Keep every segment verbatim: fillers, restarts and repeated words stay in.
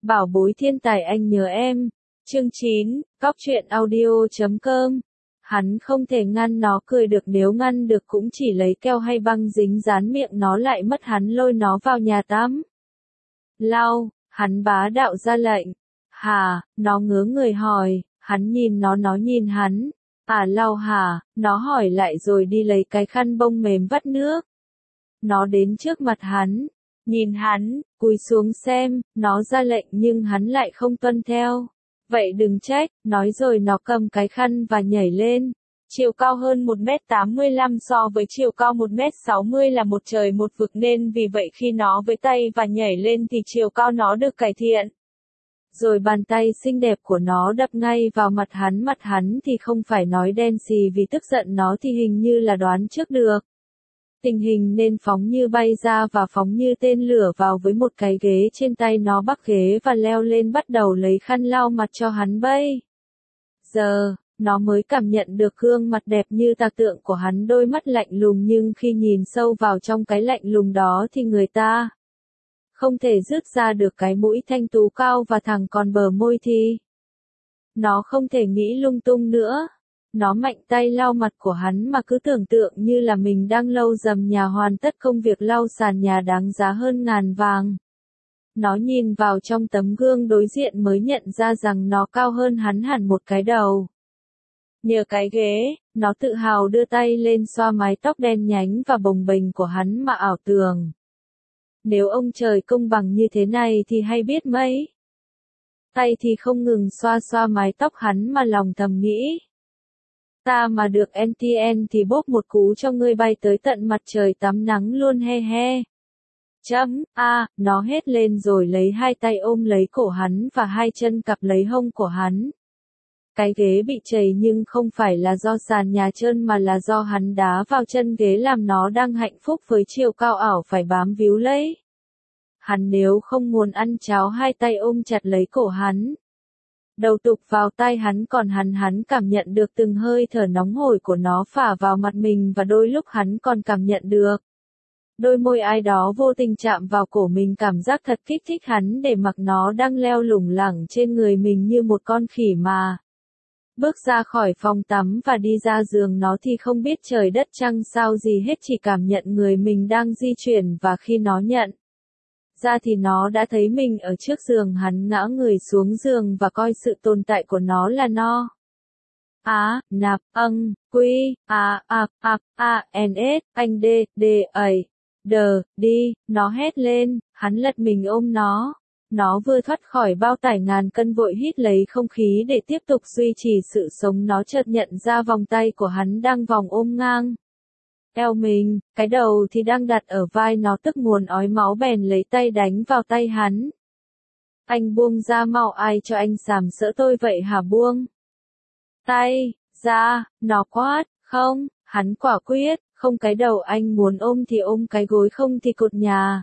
Bảo bối thiên tài anh nhớ em. Chương chín, cóc truyện audio chấm com. Hắn không thể ngăn nó cười được, nếu ngăn được cũng chỉ lấy keo hay băng dính dán miệng nó lại mất. Hắn lôi nó vào nhà tắm. Lau, hắn bá đạo ra lệnh. Hả, nó ngớ người hỏi, hắn nhìn nó nó nhìn hắn. À lau hả, nó hỏi lại rồi đi lấy cái khăn bông mềm vắt nước. Nó đến trước mặt hắn, nhìn hắn, cúi xuống xem, nó ra lệnh nhưng hắn lại không tuân theo. Vậy đừng trách, nói rồi nó cầm cái khăn và nhảy lên. Chiều cao hơn một mét tám mươi lăm so với chiều cao một mét sáu mươi là một trời một vực, nên vì vậy khi nó với tay và nhảy lên thì chiều cao nó được cải thiện. Rồi bàn tay xinh đẹp của nó đập ngay vào mặt hắn, mặt hắn thì không phải nói đen xì vì tức giận, nó thì hình như là đoán trước được tình hình nên phóng như bay ra và phóng như tên lửa vào với một cái ghế trên tay. Nó bắt ghế và leo lên bắt đầu lấy khăn lau mặt cho hắn. Bây giờ, nó mới cảm nhận được gương mặt đẹp như tạc tượng của hắn, đôi mắt lạnh lùng, nhưng khi nhìn sâu vào trong cái lạnh lùng đó thì người ta không thể rước ra được cái mũi thanh tú cao và thẳng, còn bờ môi thì nó không thể nghĩ lung tung nữa. Nó mạnh tay lau mặt của hắn mà cứ tưởng tượng như là mình đang lau dầm nhà, hoàn tất công việc lau sàn nhà đáng giá hơn ngàn vàng. Nó nhìn vào trong tấm gương đối diện mới nhận ra rằng nó cao hơn hắn hẳn một cái đầu. Nhờ cái ghế, nó tự hào đưa tay lên xoa mái tóc đen nhánh và bồng bềnh của hắn mà ảo tưởng. Nếu ông trời công bằng như thế này thì hay biết mấy. Tay thì không ngừng xoa xoa mái tóc hắn mà lòng thầm nghĩ. Ta mà được en tê en thì bóp một cú cho ngươi bay tới tận mặt trời tắm nắng luôn, he he. Chấm, a, à, nó hét lên rồi lấy hai tay ôm lấy cổ hắn và hai chân cặp lấy hông của hắn. Cái ghế bị trầy nhưng không phải là do sàn nhà trơn mà là do hắn đá vào chân ghế làm nó đang hạnh phúc với chiều cao ảo phải bám víu lấy. Hắn nếu không muốn ăn cháo, hai tay ôm chặt lấy cổ hắn. Đầu tục vào tai hắn, còn hắn hắn cảm nhận được từng hơi thở nóng hổi của nó phả vào mặt mình, và đôi lúc hắn còn cảm nhận được đôi môi ai đó vô tình chạm vào cổ mình, cảm giác thật kích thích hắn để mặc nó đang leo lủng lẳng trên người mình như một con khỉ mà. Bước ra khỏi phòng tắm và đi ra giường, nó thì không biết trời đất trăng sao gì hết, chỉ cảm nhận người mình đang di chuyển, và khi nó nhận ra thì nó đã thấy mình ở trước giường hắn, ngã người xuống giường và coi sự tồn tại của nó là no. Á, nạp, âng, quy, a, a, a, a, n, s, anh d, d, ấy, d, đi, nó hét lên, hắn lật mình ôm nó. Nó vừa thoát khỏi bao tải ngàn cân vội hít lấy không khí để tiếp tục duy trì sự sống, nó chợt nhận ra vòng tay của hắn đang vòng ôm ngang eo mình, cái đầu thì đang đặt ở vai nó, tức nguồn ói máu bèn lấy tay đánh vào tay hắn. Anh buông ra mau, ai cho anh sàm sỡ tôi vậy hả, buông tay ra, nó quát. Không, hắn quả quyết, không, cái đầu anh muốn ôm thì ôm, cái gối không thì cột nhà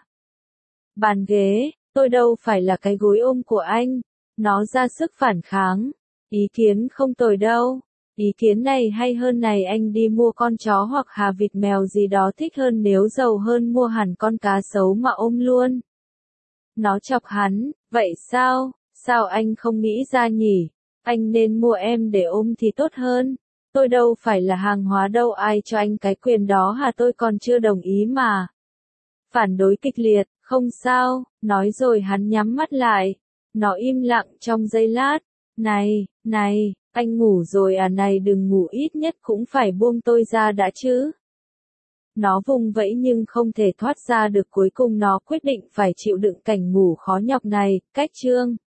bàn ghế, tôi đâu phải là cái gối ôm của anh. Nó ra sức phản kháng. Ý kiến không tồi đâu. Ý kiến này hay hơn này, anh đi mua con chó hoặc hà vịt mèo gì đó thích hơn, nếu giàu hơn mua hẳn con cá sấu mà ôm luôn. Nó chọc hắn, vậy sao, sao anh không nghĩ ra nhỉ? Anh nên mua em để ôm thì tốt hơn. Tôi đâu phải là hàng hóa đâu, ai cho anh cái quyền đó hả, tôi còn chưa đồng ý mà. Phản đối kịch liệt, không sao, nói rồi hắn nhắm mắt lại. Nó im lặng trong giây lát. Này, này, anh ngủ rồi à, này đừng ngủ, ít nhất cũng phải buông tôi ra đã chứ. Nó vùng vẫy nhưng không thể thoát ra được, cuối cùng nó quyết định phải chịu đựng cảnh ngủ khó nhọc này. Cách chương